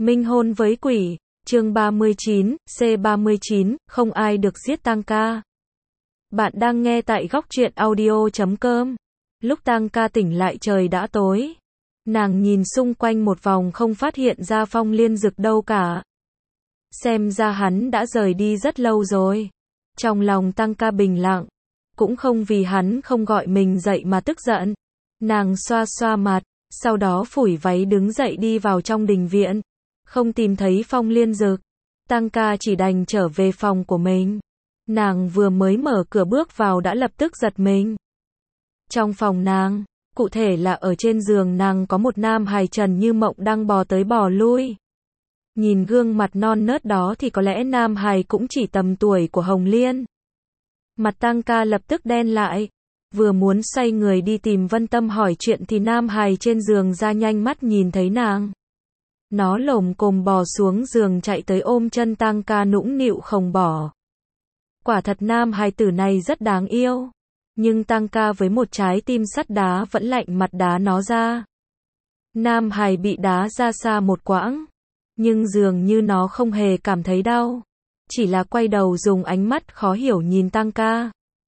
Minh hôn với quỷ, chương 39, C39, không ai được giết Tăng ca. Bạn đang nghe tại góc truyện audio.com. Lúc Tăng ca tỉnh lại trời đã tối. Nàng nhìn xung quanh một vòng không phát hiện ra Phong Liên Dực đâu cả. Xem ra hắn đã rời đi rất lâu rồi. Trong lòng Tăng ca bình lặng. Cũng không vì hắn không gọi mình dậy mà tức giận. Nàng xoa xoa mặt, sau đó phủi váy đứng dậy đi vào trong đình viện. Không tìm thấy Phong Liên Dực. Tăng ca chỉ đành trở về phòng của mình. Nàng vừa mới mở cửa bước vào đã lập tức giật mình. Trong phòng nàng, cụ thể là ở trên giường nàng có một nam hài trần như mộng đang bò tới bò lui. Nhìn gương mặt non nớt đó thì có lẽ nam hài cũng chỉ tầm tuổi của Hồng Liên. Mặt Tăng ca lập tức đen lại. Vừa muốn xoay người đi tìm Vân Tâm hỏi chuyện thì nam hài trên giường ra nhanh mắt nhìn thấy nàng. Nó lồm cồm bò xuống giường chạy tới ôm chân Tăng ca nũng nịu không bỏ. Quả thật nam hài tử này rất đáng yêu. Nhưng Tăng ca với một trái tim sắt đá vẫn lạnh mặt đá nó ra. Nam hài bị đá ra xa một quãng. Nhưng dường như nó không hề cảm thấy đau. Chỉ là quay đầu dùng ánh mắt khó hiểu nhìn Tăng ca.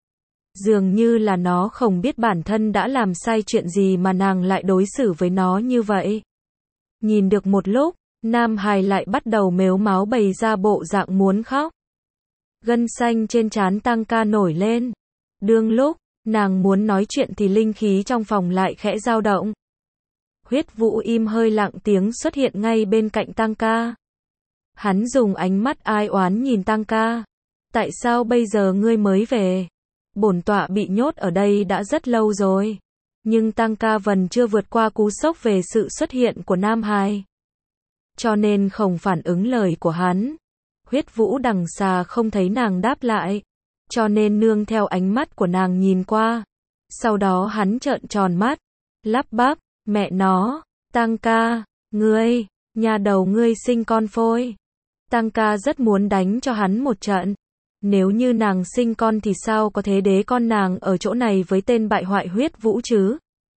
Dường như là nó không biết bản thân đã làm sai chuyện gì mà nàng lại đối xử với nó như vậy. Nhìn được một lúc, nam hài lại bắt đầu mếu máo bày ra bộ dạng muốn khóc. Gân xanh trên trán Tăng ca nổi lên. Đương lúc, nàng muốn nói chuyện thì linh khí trong phòng lại khẽ dao động. Huyết Vũ im hơi lặng tiếng xuất hiện ngay bên cạnh Tăng ca. Hắn dùng ánh mắt ai oán nhìn Tăng ca. Tại sao bây giờ ngươi mới về? Bổn tọa bị nhốt ở đây đã rất lâu rồi. Nhưng Tăng ca vẫn chưa vượt qua cú sốc về sự xuất hiện của nam hài. Cho nên không phản ứng lời của hắn. Huyết Vũ đằng xa không thấy nàng đáp lại. Cho nên nương theo ánh mắt của nàng nhìn qua. Sau đó hắn trợn tròn mắt. Lắp bắp, mẹ nó, Tăng ca, ngươi, nhà đầu ngươi sinh con phôi. Tăng ca rất muốn đánh cho hắn một trận. Nếu như nàng sinh con thì sao có thể đế con nàng ở chỗ này với tên bại hoại Huyết Vũ chứ?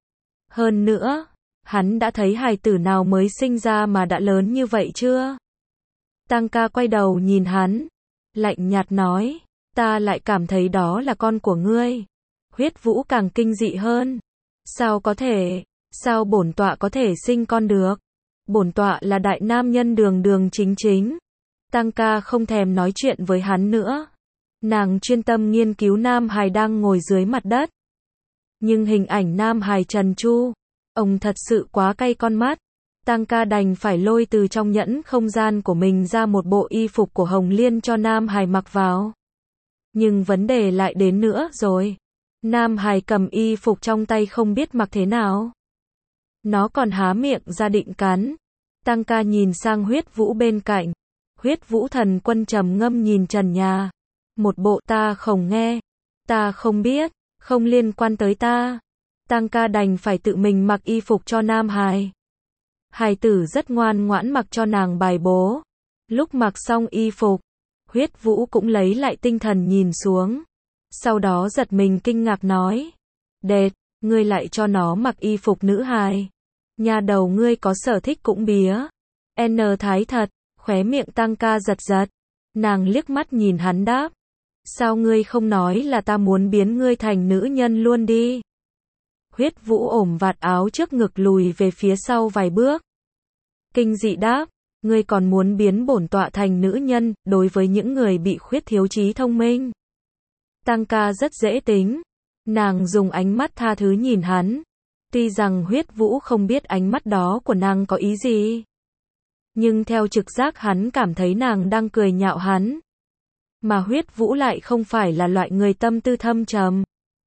Hơn nữa, hắn đã thấy hài tử nào mới sinh ra mà đã lớn như vậy chưa? Tăng ca quay đầu nhìn hắn, lạnh nhạt nói, ta lại cảm thấy đó là con của ngươi. Huyết Vũ càng kinh dị hơn. Sao có thể, sao bổn tọa có thể sinh con được? Bổn tọa là đại nam nhân đường đường chính chính. Tăng ca không thèm nói chuyện với hắn nữa. Nàng chuyên tâm nghiên cứu nam hài đang ngồi dưới mặt đất. Nhưng hình ảnh nam hài trần tru, ông thật sự quá cay con mắt. Tăng ca đành phải lôi từ trong nhẫn không gian của mình ra một bộ y phục của Hồng Liên cho nam hài mặc vào. Nhưng vấn đề lại đến nữa rồi. Nam hài cầm y phục trong tay không biết mặc thế nào. Nó còn há miệng ra định cắn. Tăng ca nhìn sang Huyết Vũ bên cạnh. Huyết Vũ thần quân trầm ngâm nhìn trần nhà. Một bộ ta không nghe, ta không biết, không liên quan tới ta. Tăng ca đành phải tự mình mặc y phục cho nam hài. Hài tử rất ngoan ngoãn mặc cho nàng bài bố. Lúc mặc xong y phục, Huyết Vũ cũng lấy lại tinh thần nhìn xuống. Sau đó giật mình kinh ngạc nói. Đệt, ngươi lại cho nó mặc y phục nữ hài. Nhà đầu ngươi có sở thích cũng bía. N thái thật, khóe miệng Tăng ca giật giật. Nàng liếc mắt nhìn hắn đáp. Sao ngươi không nói là ta muốn biến ngươi thành nữ nhân luôn đi? Huyết Vũ ổm vạt áo trước ngực lùi về phía sau vài bước. Kinh dị đáp, ngươi còn muốn biến bổn tọa thành nữ nhân, đối với những người bị khuyết thiếu trí thông minh. Tăng ca rất dễ tính. Nàng dùng ánh mắt tha thứ nhìn hắn. Tuy rằng Huyết Vũ không biết ánh mắt đó của nàng có ý gì. Nhưng theo trực giác hắn cảm thấy nàng đang cười nhạo hắn. Mà Huyết Vũ lại không phải là loại người tâm tư thâm trầm.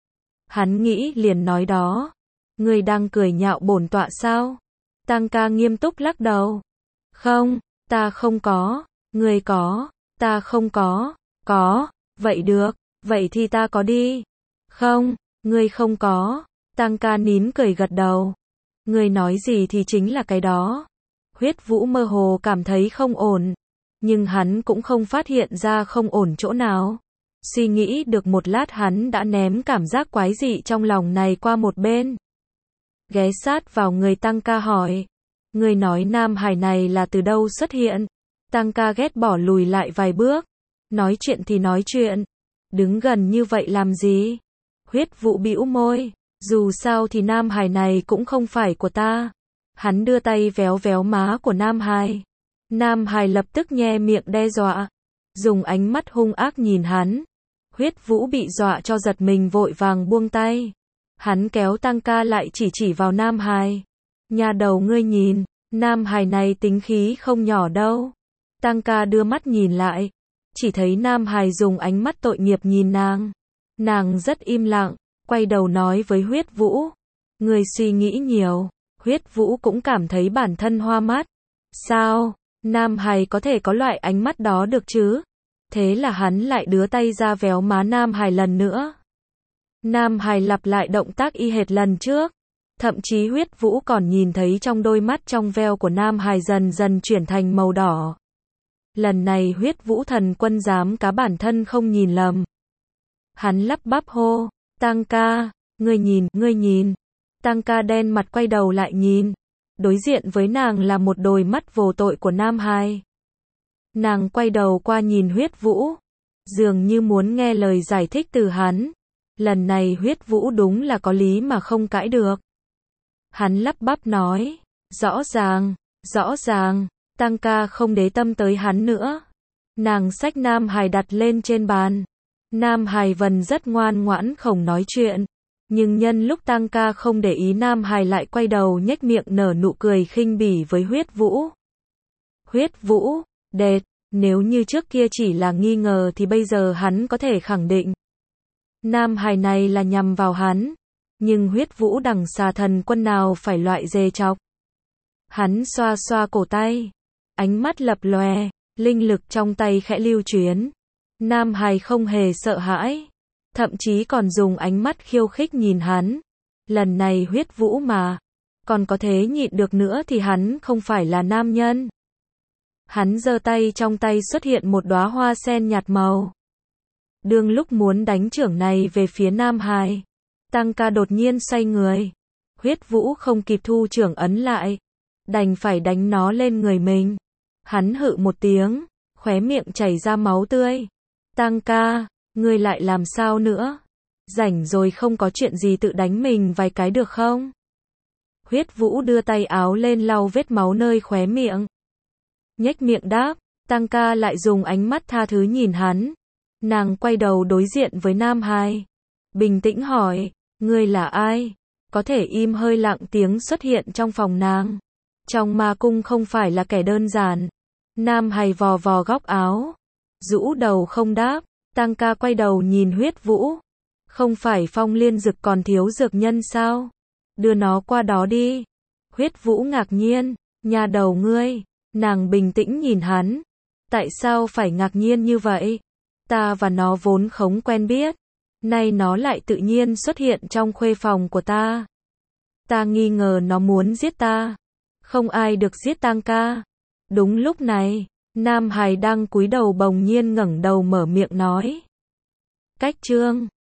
Hắn nghĩ liền nói đó. Ngươi đang cười nhạo bổn tọa sao? Tăng ca nghiêm túc lắc đầu. Không, ta không có. Ngươi có. Ta không có. Có. Vậy được. Vậy thì ta có đi. Không, ngươi không có. Tăng ca nín cười gật đầu. Ngươi nói gì thì chính là cái đó. Huyết Vũ mơ hồ cảm thấy không ổn. Nhưng hắn cũng không phát hiện ra không ổn chỗ nào. Suy nghĩ được một lát hắn đã ném cảm giác quái dị trong lòng này qua một bên. Ghé sát vào người Tăng ca hỏi. Ngươi nói nam hài này là từ đâu xuất hiện? Tăng ca ghét bỏ lùi lại vài bước. Nói chuyện thì nói chuyện. Đứng gần như vậy làm gì? Huyết Vũ bĩu môi. Dù sao thì nam hài này cũng không phải của ta. Hắn đưa tay véo véo má của nam hài. Nam hài lập tức nhe miệng đe dọa. Dùng ánh mắt hung ác nhìn hắn. Huyết Vũ bị dọa cho giật mình vội vàng buông tay. Hắn kéo Tăng ca lại chỉ vào nam hài. Nhà đầu ngươi nhìn, nam hài này tính khí không nhỏ đâu. Tăng ca đưa mắt nhìn lại. Chỉ thấy nam hài dùng ánh mắt tội nghiệp nhìn nàng. Nàng rất im lặng, quay đầu nói với Huyết Vũ. Ngươi suy nghĩ nhiều. Huyết Vũ cũng cảm thấy bản thân hoa mắt. Sao, nam hài có thể có loại ánh mắt đó được chứ? Thế là hắn lại đưa tay ra véo má nam hài lần nữa. Nam hài lặp lại động tác y hệt lần trước. Thậm chí Huyết Vũ còn nhìn thấy trong đôi mắt trong veo của nam hài dần dần chuyển thành màu đỏ. Lần này Huyết Vũ thần quân dám cá bản thân không nhìn lầm. Hắn lắp bắp hô, Tăng ca, ngươi nhìn. Tăng ca đen mặt quay đầu lại nhìn. Đối diện với nàng là một đôi mắt vô tội của nam hài. Nàng quay đầu qua nhìn Huyết Vũ. Dường như muốn nghe lời giải thích từ hắn. Lần này Huyết Vũ đúng là có lý mà không cãi được. Hắn lắp bắp nói, rõ ràng, Tăng ca không để tâm tới hắn nữa. Nàng xách nam hài đặt lên trên bàn. Nam hài vần rất ngoan ngoãn không nói chuyện. Nhưng nhân lúc Tăng ca không để ý nam hài lại quay đầu nhếch miệng nở nụ cười khinh bỉ với Huyết Vũ. Huyết Vũ, đệt, nếu như trước kia chỉ là nghi ngờ thì bây giờ hắn có thể khẳng định. Nam hài này là nhằm vào hắn. Nhưng Huyết Vũ đằng xà thần quân nào phải loại dê chọc. Hắn xoa xoa cổ tay. Ánh mắt lập lòe, linh lực trong tay khẽ lưu chuyển. Nam hài không hề sợ hãi. Thậm chí còn dùng ánh mắt khiêu khích nhìn hắn. Lần này Huyết Vũ mà. Còn có thế nhịn được nữa thì hắn không phải là nam nhân. Hắn giơ tay trong tay xuất hiện một đóa hoa sen nhạt màu. Đương lúc muốn đánh chưởng này về phía nam hài. Tăng ca đột nhiên xoay người. Huyết Vũ không kịp thu chưởng ấn lại. Đành phải đánh nó lên người mình. Hắn hự một tiếng. Khóe miệng chảy ra máu tươi. Tăng ca, ngươi lại làm sao nữa? Rảnh rồi không có chuyện gì tự đánh mình vài cái được không? Huyết Vũ đưa tay áo lên lau vết máu nơi khóe miệng. Nhếch miệng đáp. Tăng ca lại dùng ánh mắt tha thứ nhìn hắn. Nàng quay đầu đối diện với nam hài. Bình tĩnh hỏi. Ngươi là ai? Có thể im hơi lặng tiếng xuất hiện trong phòng nàng. Trong ma cung không phải là kẻ đơn giản. Nam hài vò vò góc áo. Rũ đầu không đáp. Tăng ca quay đầu nhìn Huyết Vũ. Không phải Phong Liên Dực còn thiếu dược nhân sao? Đưa nó qua đó đi. Huyết Vũ ngạc nhiên. Nhà đầu ngươi. Nàng bình tĩnh nhìn hắn. Tại sao phải ngạc nhiên như vậy? Ta và nó vốn không quen biết. Nay nó lại tự nhiên xuất hiện trong khuê phòng của ta. Ta nghi ngờ nó muốn giết ta. Không ai được giết Tăng ca. Đúng lúc này, nam hài đang cúi đầu bỗng nhiên ngẩng đầu mở miệng nói. Cách chương